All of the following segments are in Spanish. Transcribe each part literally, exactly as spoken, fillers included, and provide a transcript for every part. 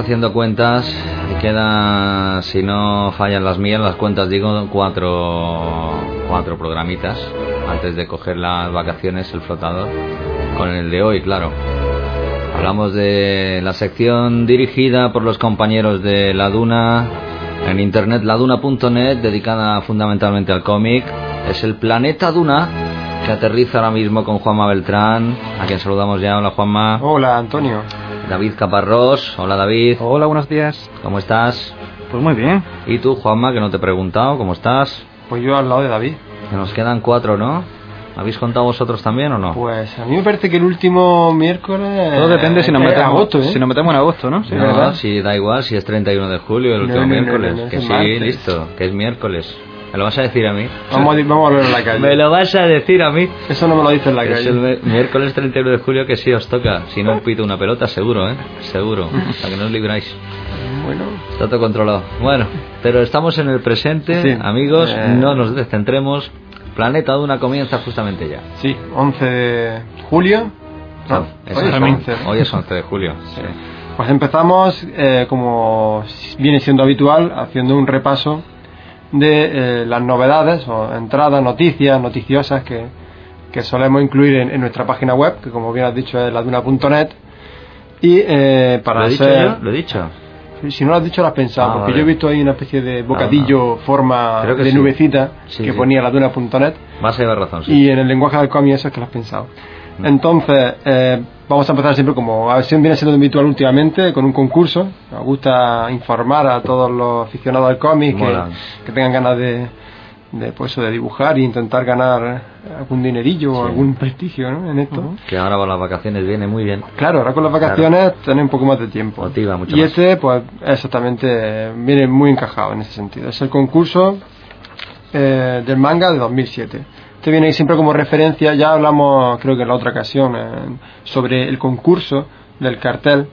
haciendo cuentas y queda, si no fallan las mías, las cuentas digo, cuatro, cuatro programitas antes de coger las vacaciones, el flotador, con el de hoy, claro. Hablamos de la sección dirigida por los compañeros de La Duna en internet, laduna punto net, dedicada fundamentalmente al cómic. Es el Planeta Duna, que aterriza ahora mismo con Juanma Beltrán, a quien saludamos ya. Hola, Juanma. Hola, Antonio. David Caparrós. Hola, David. Hola, buenos días. ¿Cómo estás? Pues muy bien. ¿Y tú, Juanma, que no te he preguntado? ¿Cómo estás? Pues yo al lado de David. Que nos quedan cuatro, ¿no? ¿Habéis contado vosotros también o no? Pues a mí me parece que el último miércoles... Todo depende si nos es metemos agosto, ¿eh? si nos metemos en agosto, ¿no? Sí, no, ¿verdad? si da igual, si es treinta y uno de julio, el No, último no, no, miércoles. no, no, que es sí, martes. listo, que es miércoles. ¿Me lo vas a decir a mí? Vamos a, vamos a hablar en la calle. ¿Me lo vas a decir a mí? Eso no me lo dice en la Es calle. el mi- miércoles treinta y uno de julio que sí os toca. Si no, pito una pelota, seguro, ¿eh? Seguro. Hasta que no os libráis. Bueno, Está todo controlado. Bueno, pero estamos en el presente, Sí. amigos. Eh. No nos descentremos. Planeta Duna comienza justamente ya. sí, once de julio. No, Es hoy es once. once. Hoy es once de julio. Sí. Pues empezamos, eh, como viene siendo habitual, haciendo un repaso de eh, las novedades o entradas, noticias, noticiosas que, que solemos incluir en, en nuestra página web, que como bien has dicho es laduna punto net. Y eh, para ¿Lo he dicho ser... yo? ¿Lo he dicho? Si no lo has dicho, lo has pensado, Ah, porque vale. yo he visto ahí una especie de bocadillo, No, no. forma Creo que de sí. nubecita, Sí, que sí. ponía laduna punto net, Vas a llevar razón, sí. y en el lenguaje del cómic eso es que lo has pensado. Entonces, eh, vamos a empezar siempre como a ver si viene siendo habitual últimamente, con un concurso. Nos gusta informar a todos los aficionados al cómic que, Mola. que tengan ganas de, de, pues, eso, de dibujar e intentar ganar algún dinerillo o Sí. algún prestigio, ¿no? En esto. Ujú. Que ahora con las vacaciones viene muy bien. Claro, ahora con las vacaciones tenés un poco más de tiempo. Motiva mucho y más. este, pues, exactamente, viene muy encajado en ese sentido. Es el concurso eh, del manga de dos mil siete. Este viene ahí siempre como referencia. Ya hablamos, creo que en la otra ocasión, eh, sobre el concurso del cartel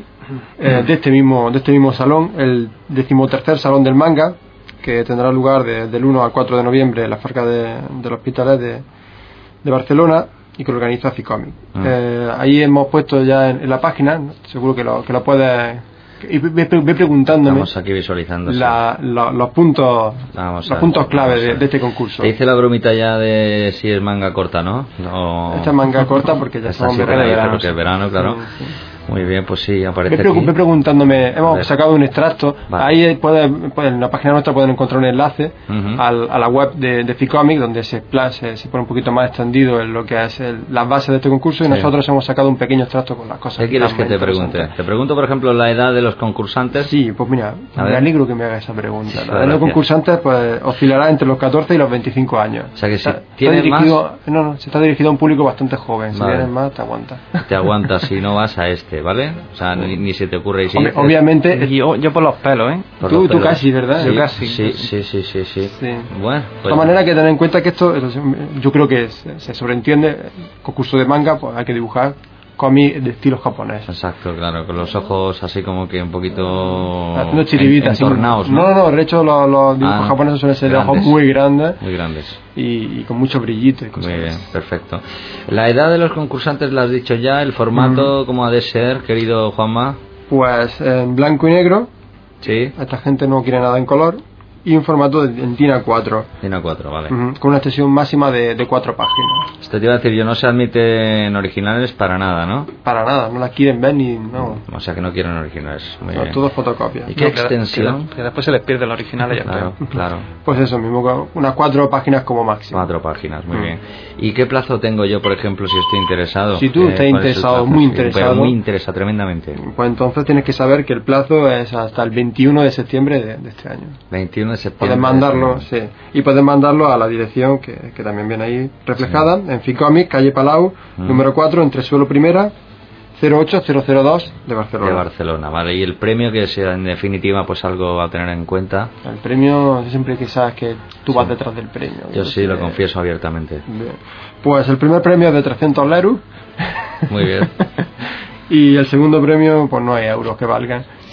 eh, de este mismo de este mismo salón, el decimotercer salón del manga, que tendrá lugar de- del uno al cuatro de noviembre en la Farca de, del Hospitalet de, de Barcelona, y que lo organiza Ficomic. Mm. Eh, ahí hemos puesto ya en, en la página, seguro que lo, que lo puedes... Y ve, ve- ve preguntándome Estamos aquí visualizando. sí. la- la- los puntos Vamos los a- puntos clave vamos a- de, de este concurso. Te hice la bromita ya de si es manga corta, ¿no? No. Esta es manga corta porque ya Esta estamos sí en que la verano. hice porque es verano, claro. Sí, sí. Muy bien, pues sí, aparece Ve, pregu- aquí. ve preguntándome, A ver. hemos sacado un extracto. Vale. Ahí pueden, pueden- en la página nuestra pueden encontrar un enlace Ujú. al- a la web de, de Ficomic, donde se, expla- se, se pone un poquito más extendido en lo que es el- las bases de este concurso, y Sí. nosotros hemos sacado un pequeño extracto con las cosas. ¿Qué quieres están que más te pregunte? interesantes. Te pregunto, por ejemplo, la edad de los concursantes. Sí, pues mira, A me ver. alegro que me haga esa pregunta. Sí, La edad de los gracias. concursantes pues oscilará entre los catorce y los veinticinco años. O sea que si Está- está tienes dirigido, no, no, se está dirigido a un público bastante joven. Si Vale. vienes más, te aguanta. Te aguantas si no vas a este, ¿vale? O sea, ni, ni se te ocurre. Y si Obvi- dices- obviamente, Yo, yo por los pelos, ¿eh? por tú, los tú pelos. casi, ¿verdad? Sí, Yo casi. Sí, sí, sí, sí, sí. Sí. Bueno, De pues, todas maneras, hay que tener en cuenta que esto, yo creo que se, se sobreentiende, el concurso de manga, pues hay que dibujar cómic de estilo japonés. Exacto, claro, con los ojos así como que un poquito Haciendo chiribitas. en- así. entornados, no, ¿no? no, de hecho los, los dibujos Ah, japoneses suelen ser de ojos grandes. muy grandes Muy grandes. y, y con mucho brillito y cosas Muy bien, así. perfecto. La edad de los concursantes la has dicho ya, el formato, ¿cómo ha de ser, querido Juanma? Pues en blanco y negro, Sí, esta gente no quiere nada en color, y un formato de, en TINA cuatro, tiene cuatro, vale. ujú, con una extensión máxima de, de cuatro páginas. Esto te iba a decir, yo no se admiten originales para nada, ¿no? Para nada, no las quieren ver ni... no, O sea que no quieren originales. Muy no, bien. todo fotocopias. ¿Y qué No, que- extensión? Que, que después se les pierde el original y ya Claro, está. claro. Pues eso mismo, con unas cuatro páginas como máximo. Cuatro páginas, muy Mm. bien. ¿Y qué plazo tengo yo, por ejemplo, si estoy interesado? Si tú Eh, estás ¿cuál es el interesado, plazo? muy Sí, interesado. Pero muy interesa tremendamente. Pues entonces tienes que saber que el plazo es hasta el veintiuno de septiembre de, de este año. veintiuno de septiembre. Puedes mandarlo, sí, y puedes mandarlo a la dirección que, que también viene ahí reflejada, en Ficomic, calle Palau, Mm. número cuatro, entre suelo primera, cero ocho cero cero dos de Barcelona. De Barcelona, vale. Y el premio, que sea en definitiva pues algo a tener en cuenta. El premio, siempre que sabes que tú vas detrás del premio. Yo sí lo Eh, confieso abiertamente. bien. Pues el primer premio es de trescientos lerus. Muy bien. Y el segundo premio, pues no hay euros que valgan.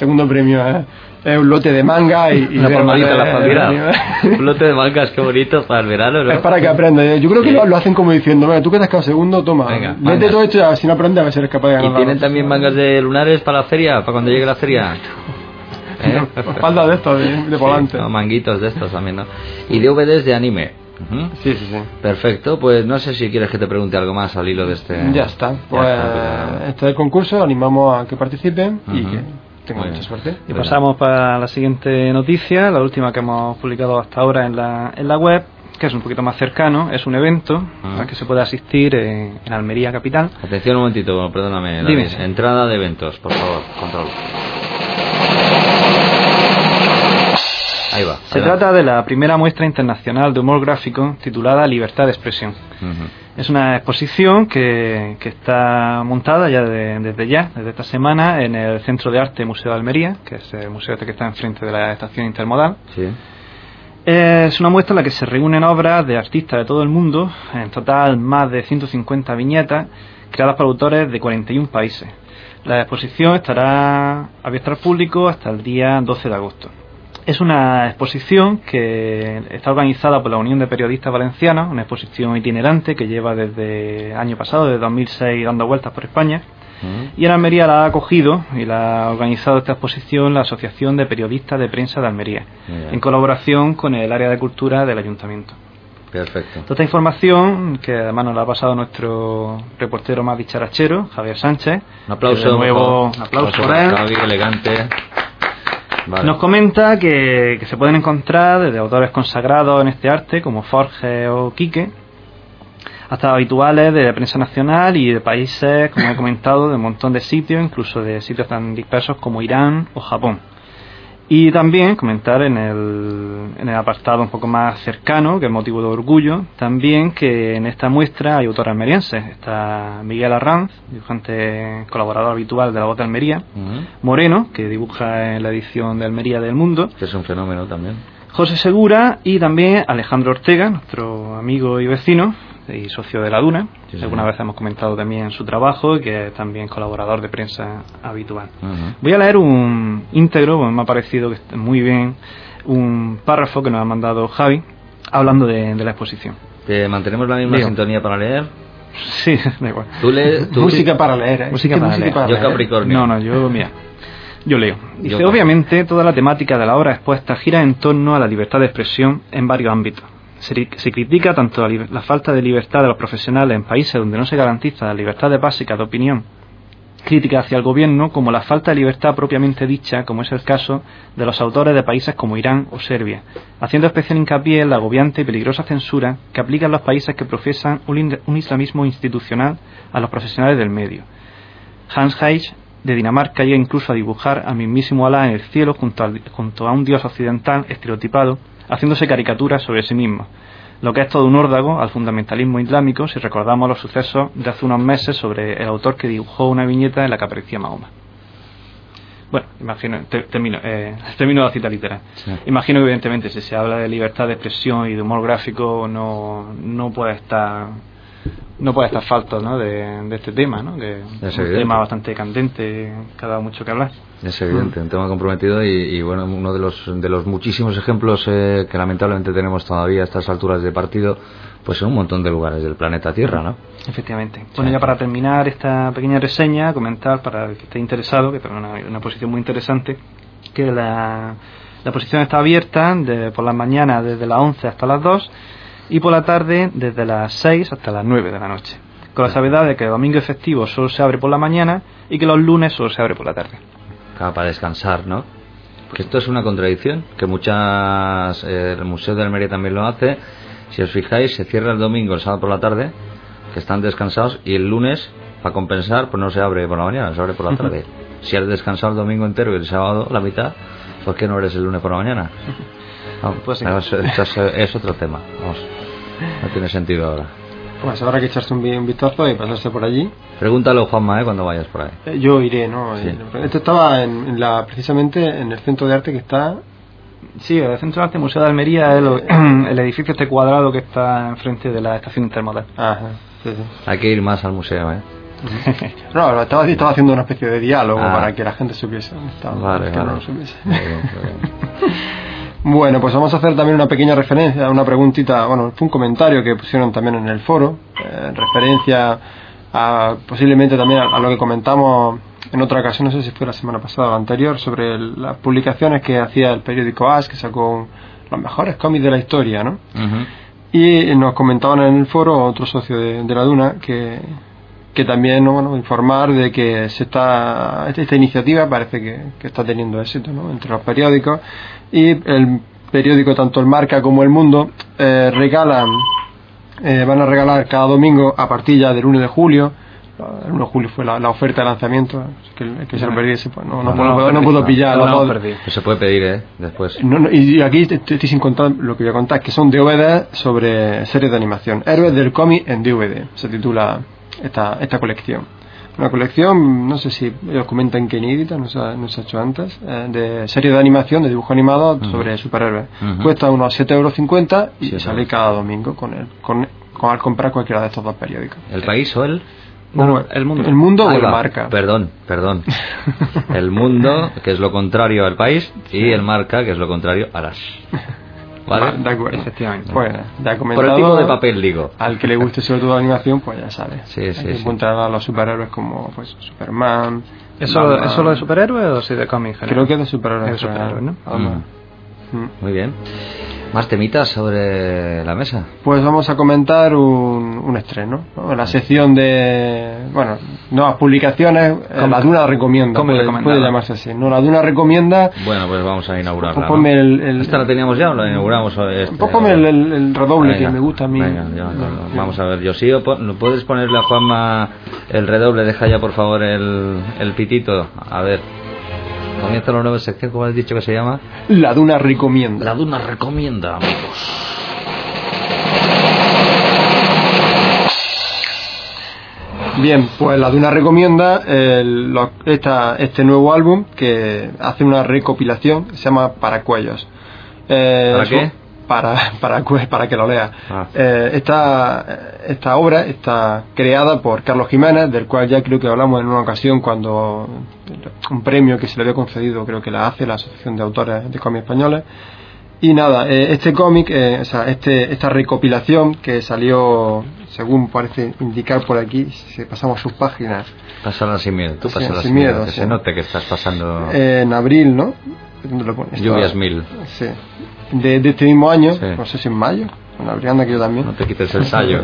segundo premio es, es un lote de manga y, y una palmadita en la espalda. Mira, un lote de mangas, qué bonito para el verano, ¿no? Es para que aprenda. Yo creo que sí. lo, lo hacen como diciendo, bueno, tú que te has quedado segundo, toma, Venga, mete todo esto y a ver si no aprendes a ver si eres capaz de ganar. ¿Y tienen también mangas de lunares para la feria, para cuando llegue la feria? ¿Eh? Espalda de estos, de, de volante. Sí, no, manguitos de estos también, ¿no? Y D V Ds de anime. Uh-huh. Sí, sí, sí. Perfecto, pues no sé si quieres que te pregunte algo más al hilo de este... Ya está. Pues ya está, pues, este es el concurso, animamos a que participen uh-huh. y que tengan mucha suerte. Y pasamos para la siguiente noticia, la última que hemos publicado hasta ahora en la, en la web, que es un poquito más cercano, es un evento uh-huh. al que se puede asistir en, en Almería capital. Atención un momentito, perdóname, Dime. David. Entrada de eventos, por favor, control. Ahí va. Se trata de la primera muestra internacional de humor gráfico titulada Libertad de Expresión. Uh-huh. Es una exposición que, que está montada ya de, desde ya, desde esta semana, en el Centro de Arte Museo de Almería, que es el museo este que está enfrente de la estación intermodal. Sí. Es una muestra en la que se reúnen obras de artistas de todo el mundo, en total más de ciento cincuenta viñetas, creadas por autores de cuarenta y un países. La exposición estará abierta al público hasta el día doce de agosto. Es una exposición que está organizada por la Unión de Periodistas Valencianos, una exposición itinerante que lleva desde el año pasado, desde dos mil seis, dando vueltas por España. Uh-huh. Y en Almería la ha acogido y la ha organizado esta exposición la Asociación de Periodistas de Prensa de Almería, uh-huh. en colaboración con el área de cultura del Ayuntamiento. Perfecto. Toda esta información, que además nos la ha pasado nuestro reportero más dicharachero, Javier Sánchez. Un aplauso. De nuevo, un aplauso por él. Javi, elegante. Vale. Nos comenta que, que se pueden encontrar desde autores consagrados en este arte como Forge o Quique hasta habituales de prensa nacional y de países, como he comentado, de un montón de sitios, incluso de sitios tan dispersos como Irán o Japón. Y también comentar en el, en el apartado un poco más cercano, que es motivo de orgullo, también que en esta muestra hay autores almerienses. Está Miguel Arranz, dibujante colaborador habitual de La Voz de Almería, uh-huh. Moreno, que dibuja en la edición de Almería del Mundo, que es un fenómeno también, José Segura, y también Alejandro Ortega, nuestro amigo y vecino y socio de La Duna. Sí, sí. Alguna vez hemos comentado también su trabajo, que es también colaborador de prensa habitual. Uh-huh. Voy a leer un íntegro, porque me ha parecido que está muy bien, un párrafo que nos ha mandado Javi, hablando de, de la exposición. ¿Te mantenemos la misma Digo. sintonía para leer? Sí, da igual. ¿Tú lees, tú... Música para leer, ¿eh? Música, para, música leer. para leer. leer. Yo Capricornio. No, no, yo, mira, yo leo. Dice, yo obviamente, toda la temática de la obra expuesta gira en torno a la libertad de expresión en varios ámbitos. Se, se critica tanto la, la falta de libertad de los profesionales en países donde no se garantiza la libertad de básica de opinión, crítica hacia el gobierno, como la falta de libertad propiamente dicha, como es el caso de los autores de países como Irán o Serbia, haciendo especial hincapié en la agobiante y peligrosa censura que aplican los países que profesan un, un islamismo institucional a los profesionales del medio. Hans Heich, de Dinamarca, llega incluso a dibujar al mismísimo Alá en el cielo junto, al, junto a un dios occidental estereotipado, haciéndose caricaturas sobre sí mismo, lo que es todo un órdago al fundamentalismo islámico si recordamos los sucesos de hace unos meses sobre el autor que dibujó una viñeta en la que aparecía Mahoma. Bueno, imagino, te, termino, eh, termino la cita literal. Sí. Imagino que evidentemente si se habla de libertad de expresión y de humor gráfico no, no puede estar no puede estar falto, ¿no? de, de este tema, ¿no? Que es un tema bastante candente, que ha dado mucho que hablar. Es evidente, un tema comprometido y, y bueno, uno de los de los muchísimos ejemplos eh, que lamentablemente tenemos todavía a estas alturas de partido, pues en un montón de lugares del planeta Tierra, ¿no? Efectivamente. Bueno, ya para terminar esta pequeña reseña, comentar para el que esté interesado, que es una, una posición muy interesante, que la, la posición está abierta de, por las mañanas desde las once hasta las dos y por la tarde desde las seis hasta las nueve de la noche, con la salvedad de que el domingo efectivo solo se abre por la mañana y que los lunes solo se abre por la tarde. Claro, para descansar, ¿no? Porque esto es una contradicción, que muchas eh, el Museo de Almería también lo hace. Si os fijáis, se cierra el domingo, el sábado por la tarde, que están descansados, y el lunes, para compensar, pues no se abre por la mañana, se abre por la tarde. Uh-huh. Si has descansado el domingo entero y el sábado la mitad, ¿por qué no eres el lunes por la mañana? No, pues sí. es, es, es otro tema. Vamos, no tiene sentido ahora. Pues habrá que echarse un, un vistazo y pasarse por allí. Pregúntalo, Juanma, ¿eh? Cuando vayas por ahí. Eh, yo iré, ¿no? Sí. Esto estaba en, en la, precisamente en el centro de arte que está... Sí, el Centro de Arte Museo de Almería es lo, el edificio este cuadrado que está enfrente de la estación intermodal. Ajá, sí, sí. Hay que ir más al museo, ¿eh? No, estaba, estaba haciendo una especie de diálogo ah. para que la gente supiese. Estaba, vale, que vale. no lo supiese. Muy bien, muy bien. Bueno, pues vamos a hacer también una pequeña referencia, una preguntita, bueno, fue un comentario que pusieron también en el foro, eh, en referencia a, posiblemente también a, a lo que comentamos en otra ocasión, no sé si fue la semana pasada o la anterior, sobre el, las publicaciones que hacía el periódico As, que sacó un, los mejores cómics de la historia, ¿no? Uh-huh. Y nos comentaban en el foro otro socio de, de la Duna que, que también, bueno, informar de que se está esta iniciativa parece que, que está teniendo éxito, ¿no? Entre los periódicos, y el periódico, tanto el Marca como el Mundo, eh, regalan eh, van a regalar cada domingo a partir ya del uno de julio. El uno de julio fue la, la oferta de lanzamiento, que el que se lo perdiese pues no, no, no, no, puedo, no puedo pillar no, no, no, no, pues se puede pedir, ¿eh? Después. No, no, y aquí estoy sin contar lo que voy a contar, que son D V D sobre series de animación. Héroes del cómic en D V D se titula esta, esta colección. Una colección, no sé si ellos comentan que inédita, no se ha, no se ha hecho antes, eh, de series de animación, de dibujo animado uh-huh. sobre superhéroes. Uh-huh. Cuesta unos siete euros cincuenta y sí, sale cada domingo con el, con, con al comprar cualquiera de estos dos periódicos. ¿El País o el...? No, no, el Mundo. El Mundo o el Marca. Perdón, perdón. El Mundo, que es lo contrario al País, y sí. el Marca, que es lo contrario a las. ¿Vale? De acuerdo. Efectivamente. Pues, ya comentado, por el tipo de papel, digo. Al que le guste sobre todo la animación, pues ya sabe. Sí, sí, sí. Encontrará a los superhéroes como pues Superman. ¿Eso es solo de superhéroes o sí de cómics? Creo que es de superhéroes. Es de superhéroes, ¿no? Mm. Mm. Muy bien. ¿Más temitas sobre la mesa? Pues vamos a comentar un, un estreno, ¿no? La sección de, bueno, nuevas publicaciones, eh, La Duna recomienda, puede, puede llamarse así, ¿no? La Duna recomienda. Bueno, pues vamos a inaugurarla, ¿no? el, el, ¿Esta la teníamos ya o la inauguramos? Este, pues ponme el, el, el redoble, venga, que me gusta a mí. Venga, ya, ya, ya. Vamos a ver, yo sí, ¿no puedes ponerle a Juanma el redoble? Deja ya, por favor, el, el pitito. A ver. Comienza la nueva sección, como has dicho que se llama La Duna recomienda. La Duna recomienda, amigos. Bien, pues La Duna recomienda el, lo, esta, este nuevo álbum que hace una recopilación, se llama Paracuellos. Eh, ¿Para qué? Para, para, para que lo lea. Ah. Eh, esta, esta obra está creada por Carlos Jiménez, del cual ya creo que hablamos en una ocasión cuando un premio que se le había concedido, creo que la hace la Asociación de Autores de Cómics Españoles. Y nada, eh, este cómic, eh, o sea, este, esta recopilación que salió, según parece indicar por aquí, si pasamos sus páginas. Pásala sin miedo, tú pásala sí, sin miedo, miedo que sí. se note que estás pasando. Eh, en abril, ¿no? ¿Dónde lo pones? Lluvias mil. Sí. De, de este mismo año, sí. No sé si en mayo, en abril, anda que yo también. No te quites el sallo.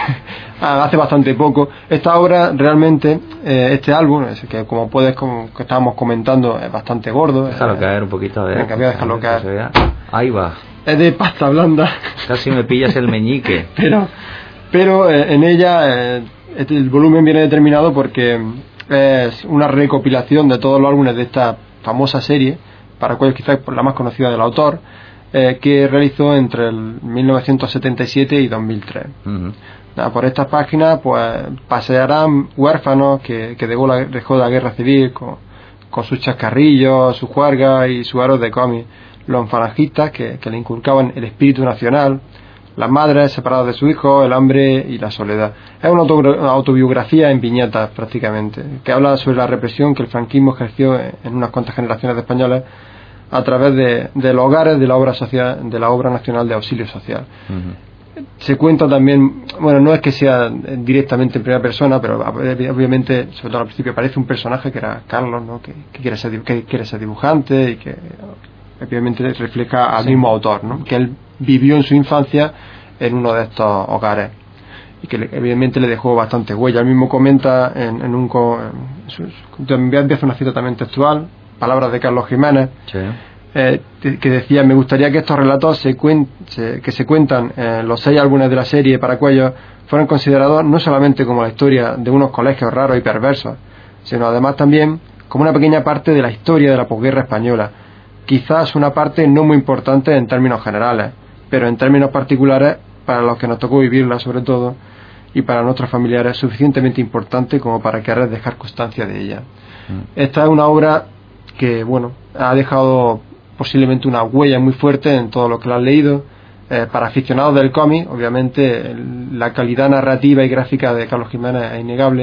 ah, hace bastante poco. Esta obra realmente, eh, este álbum, es que como puedes, como que estábamos comentando, es bastante gordo. Déjalo eh, caer un poquito, a ver. Venga, voy a dejarlo caer. Ahí va. Es de pasta blanda. Casi me pillas el meñique. Pero, pero eh, en ella eh, el volumen viene determinado porque es una recopilación de todos los álbumes de esta famosa serie, Paracuellos, quizás la más conocida del autor, eh, que realizó entre el mil novecientos setenta y siete y dos mil tres. Uh-huh. Nada, por estas páginas pues pasearán huérfanos que, que dejó, la, dejó la guerra civil con, con sus chascarrillos, sus juergas y sus aros de cómic, los falangistas que, que le inculcaban el espíritu nacional, las madres separadas de su hijo, el hambre y la soledad. Es una, auto, una autobiografía en viñetas prácticamente, que habla sobre la represión que el franquismo ejerció en, en unas cuantas generaciones de españoles a través de, de los hogares de la obra social, de la obra nacional de auxilio social. Uh-huh. Se cuenta también, bueno, no es que sea directamente en primera persona, pero obviamente, sobre todo al principio, aparece un personaje que era Carlos, ¿no? que, que, quiere ser, que quiere ser dibujante y que obviamente refleja al sí. mismo autor, ¿no? Que él vivió en su infancia en uno de estos hogares y que le, evidentemente le dejó bastante huella. Él mismo comenta en, en un en su, empieza una cita también textual, palabras de Carlos Jiménez, sí. eh, que decía: me gustaría que estos relatos se cuen, se, que se cuentan en los seis álbumes de la serie Paracuellos fueran considerados no solamente como la historia de unos colegios raros y perversos, sino además también como una pequeña parte de la historia de la posguerra española. Quizás una parte no muy importante en términos generales, pero en términos particulares, para los que nos tocó vivirla sobre todo, y para nuestros familiares, suficientemente importante como para querer dejar constancia de ella. Mm. Esta es una obra que, bueno, ha dejado posiblemente una huella muy fuerte en todo lo que la han leído. Eh, para aficionados del cómic, obviamente, el, la calidad narrativa y gráfica de Carlos Jiménez es innegable,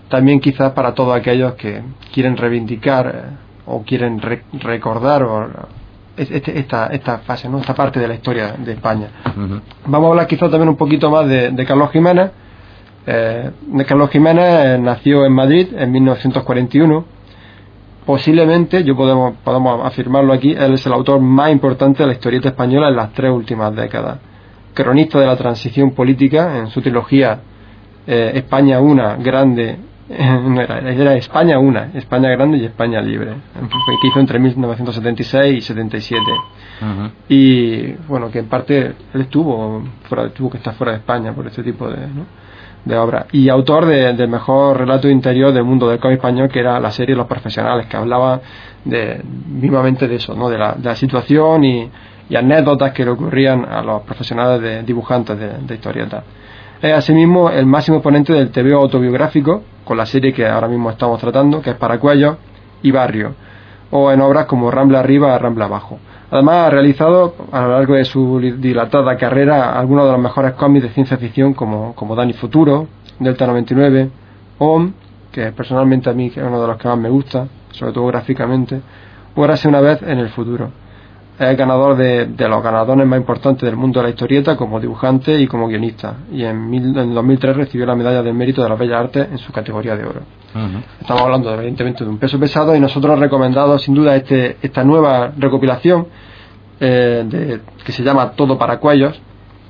también quizás para todos aquellos que quieren reivindicar eh, o quieren re- recordar o, este, esta, esta fase, ¿no? Esta parte de la historia de España. Uh-huh. Vamos a hablar quizás también un poquito más de, de Carlos Jiménez. Eh, de Carlos Jiménez eh, nació en Madrid en mil novecientos cuarenta y uno. Posiblemente, yo podemos, podemos afirmarlo aquí, él es el autor más importante de la historieta española en las tres últimas décadas. Cronista de la transición política en su trilogía eh, España una, grande, eh, no era, era España una, España grande y España libre, que hizo entre mil novecientos setenta y seis y setenta y siete. Uh-huh. Y bueno, que en parte él estuvo, fuera, tuvo que estar fuera de España por este tipo de, ¿no? de obras. Y autor de, del mejor relato interior del mundo del cómic español, que era la serie Los Profesionales, que hablaba de, vivamente de eso, ¿no? de, la, de la situación y, y anécdotas que le ocurrían a los profesionales de dibujantes de, de historietas. Es asimismo el máximo exponente del tebeo autobiográfico, con la serie que ahora mismo estamos tratando, que es Paracuellos y Barrio, o en obras como Rambla Arriba, Rambla Abajo. Además ha realizado a lo largo de su dilatada carrera algunos de los mejores cómics de ciencia ficción como, como Dani Futuro, Delta noventa y nueve, O M, que personalmente a mí es uno de los que más me gusta, sobre todo gráficamente, o Érase una vez en el futuro. Es ganador de, de los ganadores más importantes del mundo de la historieta como dibujante y como guionista, y en, mil, en dos mil tres recibió la medalla del mérito de las Bellas Artes en su categoría de oro. Uh-huh. Estamos hablando evidentemente de un peso pesado, y nosotros hemos recomendado sin duda este, esta nueva recopilación eh, de, que se llama Todo Paracuellos,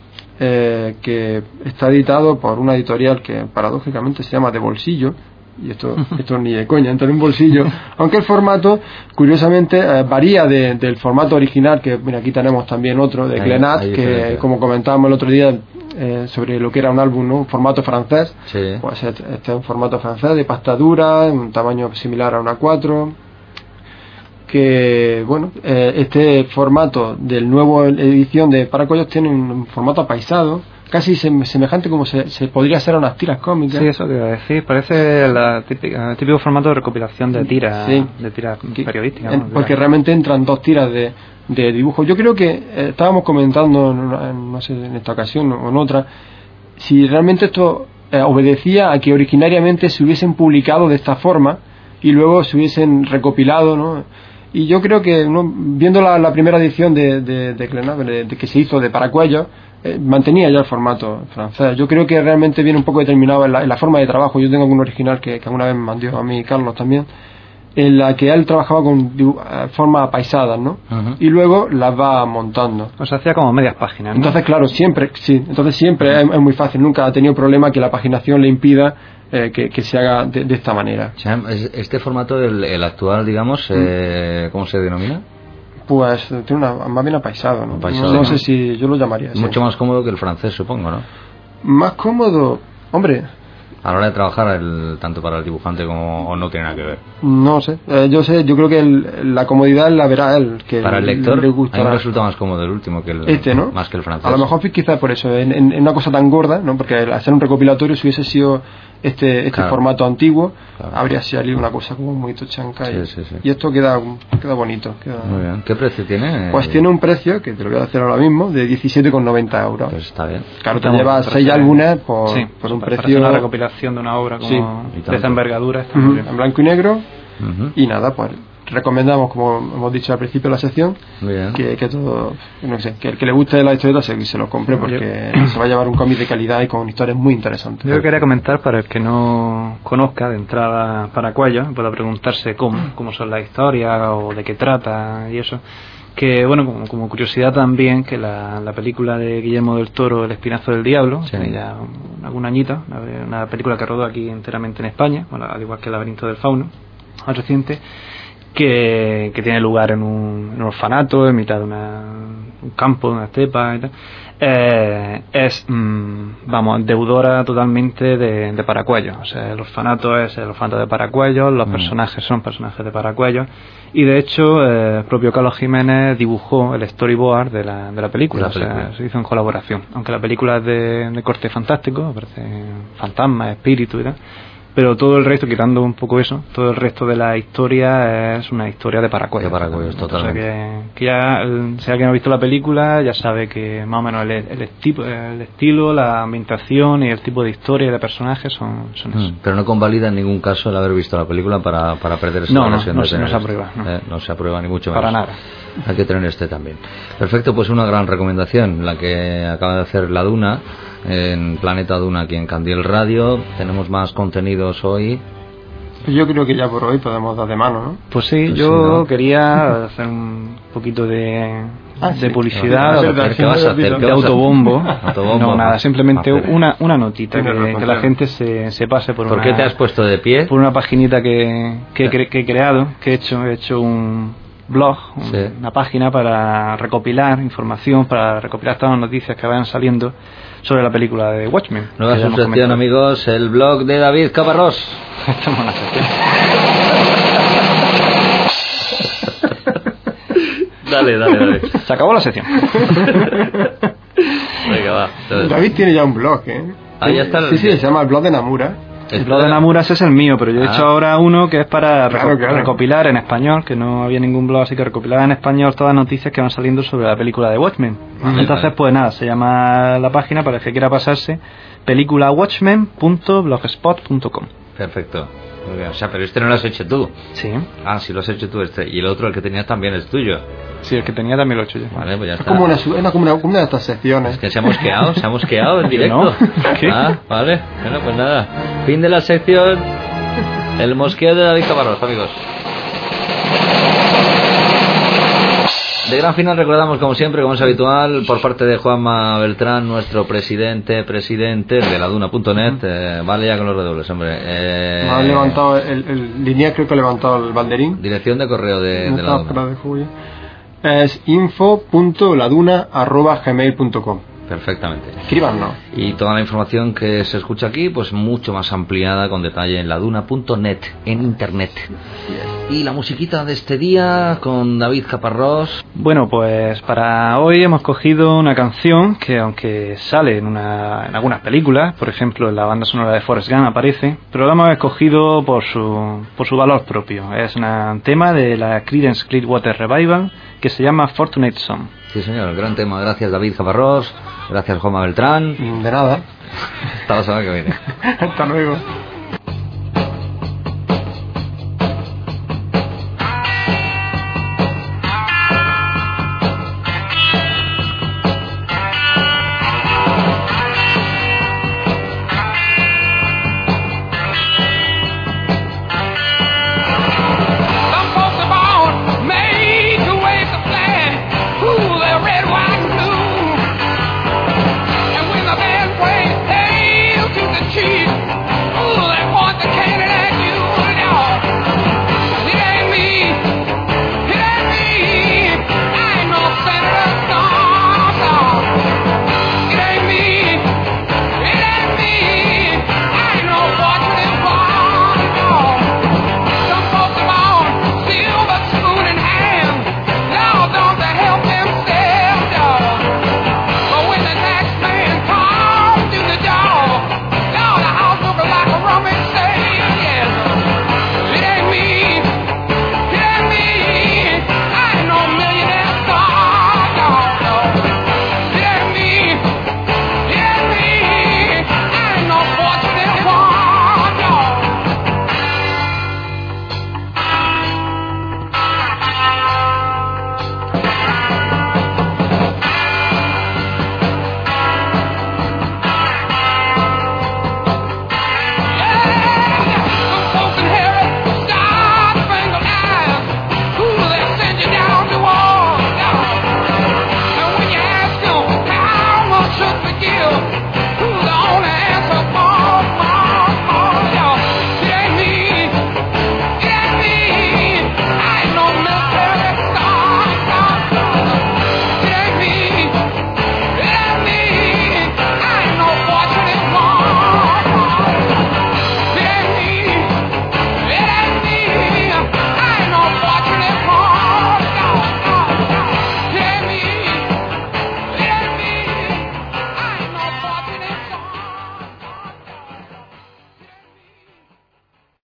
eh, que está editado por una editorial que paradójicamente se llama De Bolsillo, y esto, esto ni de coña, entra en un bolsillo, aunque el formato curiosamente eh, varía de, del formato original, que mira, aquí tenemos también otro de Glenat, que diferente. Como comentábamos el otro día eh, sobre lo que era un álbum, ¿no? Un formato francés, sí. Pues este, este es un formato francés de pasta dura, un tamaño similar a una cuatro, que bueno, eh, este formato del nuevo edición de Paracuellos tiene un, un formato apaisado, casi semejante como se, se podría hacer a unas tiras cómicas. Sí, eso te iba a decir, parece la típica, el típico formato de recopilación de tiras, sí. de tiras periodísticas, en, ¿no? Porque realmente entran dos tiras de, de dibujo. Yo creo que eh, estábamos comentando, en, no sé, en esta ocasión o en otra, si realmente esto eh, obedecía a que originariamente se hubiesen publicado de esta forma y luego se hubiesen recopilado, ¿no? Y yo creo que, ¿no? viendo la, la primera edición de, de, de, Glenat, de, de que se hizo de Paracuellos, eh, mantenía ya el formato francés. Yo creo que realmente viene un poco determinado en la, en la forma de trabajo. Yo tengo un original que, que alguna vez me mandó a mí Carlos también, en la que él trabajaba con uh, formas apaisadas, ¿no? Uh-huh. Y luego las va montando. O sea, hacía como medias páginas, ¿no? Entonces, claro, siempre, sí, entonces siempre uh-huh. es, es muy fácil. Nunca ha tenido problema que la paginación le impida Eh, que, que se haga de, de esta manera. O sea, este formato, el, el actual, digamos, eh, ¿cómo se denomina? Pues tiene una, más bien apaisado, ¿no? Apaisado, no, no ¿no? sé si yo lo llamaría así. Mucho más cómodo que el francés, supongo, ¿no? Más cómodo, hombre. A la hora de trabajar, el, tanto para el dibujante como, o no tiene nada que ver. No sé, eh, yo sé, yo creo que el, la comodidad la verá él. Que para el lector, le gustará. a mí me resulta más cómodo el último que el, este, ¿no? Más que el francés. A lo mejor quizás por eso, en, en, en una cosa tan gorda, ¿no? Porque al hacer un recopilatorio, si hubiese sido este este claro. formato antiguo, claro. habría salido una cosa como muy tochanca. Sí, y, sí, sí. y esto queda, queda bonito. Queda... Muy bien. ¿Qué precio tiene? Pues tiene un precio, que te lo voy a hacer ahora mismo, de diecisiete con noventa euros. Pues está bien. Claro, te lleva seis álbumes por, sí, por un para precio... una recopilación de una obra como sí, de esta envergadura. Está uh-huh. muy bien. En blanco y negro. Uh-huh. Y nada, pues recomendamos, como hemos dicho al principio de la sección, bien. que, que todo, no sé, que el que le guste la historieta se, se lo compre, porque yo, se va a llevar un cómic de calidad y con historias muy interesantes. Yo quería comentar, para el que no conozca de entrada Paracuellos, pueda preguntarse cómo, cómo son las historias o de qué trata y eso. Que bueno, como, como curiosidad también, que la, la película de Guillermo del Toro, El Espinazo del Diablo, sí. tiene ya un, algún añito, una, una película que rodó aquí enteramente en España, bueno, al igual que El Laberinto del Fauno, más reciente, que, que tiene lugar en un, en un orfanato, en mitad de una, un campo, de una estepa y tal. Eh, es, mmm, vamos, deudora totalmente de, de Paracuellos. O sea, el orfanato es el orfanato de Paracuellos, los mm. personajes son personajes de Paracuellos, y de hecho el eh, propio Carlos Jiménez dibujó el storyboard de la, de la película, la película. O sea, se hizo en colaboración. Aunque la película es de, de corte fantástico, aparece fantasmas, espíritus y tal, pero todo el resto, quitando un poco eso, todo el resto de la historia es una historia de paracuellos. De paracuellos, totalmente. O sea que, que ya, el, si alguien ha visto la película, ya sabe que más o menos el, el, esti- el estilo, la ambientación y el tipo de historia y de personajes son, son mm, eso. Pero no convalida en ningún caso el haber visto la película para, para perderse no, la no, ocasión no, de se, tener no se este. aprueba. No. Eh, no se aprueba ni mucho menos. Para nada. Hay que tener este también. Perfecto, pues una gran recomendación, la que acaba de hacer La Duna, en Planeta Duna aquí en Candiel Radio. Tenemos más contenidos hoy. Yo creo que ya por hoy podemos dar de mano, ¿no? Pues sí, Pues yo sí, ¿no? quería hacer un poquito de, Ah, de sí. publicidad, ¿Qué vas a hacer? ¿Qué vas a hacer? de ¿Qué vas a hacer? autobombo. Autobombo, No, nada, pues, simplemente hacer. una, una notita, Tienes que, razón, que la claro. gente se, se pase por, ¿Por una, qué te has puesto de pie? por una paginita que, que, cre- que he creado, que he hecho, he hecho un blog, un- Sí. una página para recopilar información, para recopilar todas las noticias que vayan saliendo sobre la película de Watchmen. Nueva que ya hemos suscripción, comentado. amigos, el blog de David Caparrós. Estamos en la sección. Dale, dale, dale. Se acabó la sección. Venga, va. Entonces, David tiene ya un blog, ¿eh? Ah, ya está el- Sí, sí, se llama el blog de Namura. El blog de Namuras es el mío, pero yo he Ah. hecho ahora uno que es para Claro, reco- claro. recopilar en español, que no había ningún blog, así que recopilar en español todas las noticias que van saliendo sobre la película de Watchmen. Vale, Entonces, vale. pues nada, se llama la página para el que quiera pasarse, película watchmen punto blogspot punto com. Perfecto. Muy bien. O sea, pero este no lo has hecho tú. Sí, Ah, sí lo has hecho tú este. Y el otro, el que tenías también, es tuyo. sí, el que tenía también lo he hecho yo. Vale, pues ya Es está. como una, su- es una, como una, como una de estas secciones. Es que se ha mosqueado, se ha mosqueado en directo. ¿No? ¿Qué? Ah, vale. Bueno, pues nada. Fin de la sección. El mosqueo de David Caparrós, amigos. De gran final recordamos, como siempre, como es habitual, por parte de Juanma Beltrán, nuestro presidente, presidente de la Duna punto net. Eh, vale ya con los redobles, hombre. Eh, Me han levantado el, el línea, creo que ha levantado el banderín. Dirección de correo de, No de la estaba Duna. fuera de Julio. Es info punto laduna arroba gmail punto com. Perfectamente. Escríbanos. Y toda la información que se escucha aquí, pues mucho más ampliada, con detalle en laduna punto net, en internet. Y la musiquita de este día con David Caparrós. Bueno, pues para hoy hemos cogido una canción que, aunque sale en, una, en algunas películas, por ejemplo en la banda sonora de Forrest Gump aparece, pero la hemos escogido por su, por su valor propio. Es un tema de la Creedence Clearwater Revival que se llama Fortunate Son. Sí, señor, gran tema. Gracias, David Caparrós. Gracias, Juanma Beltrán. De nada. Hasta la semana que viene. Hasta luego.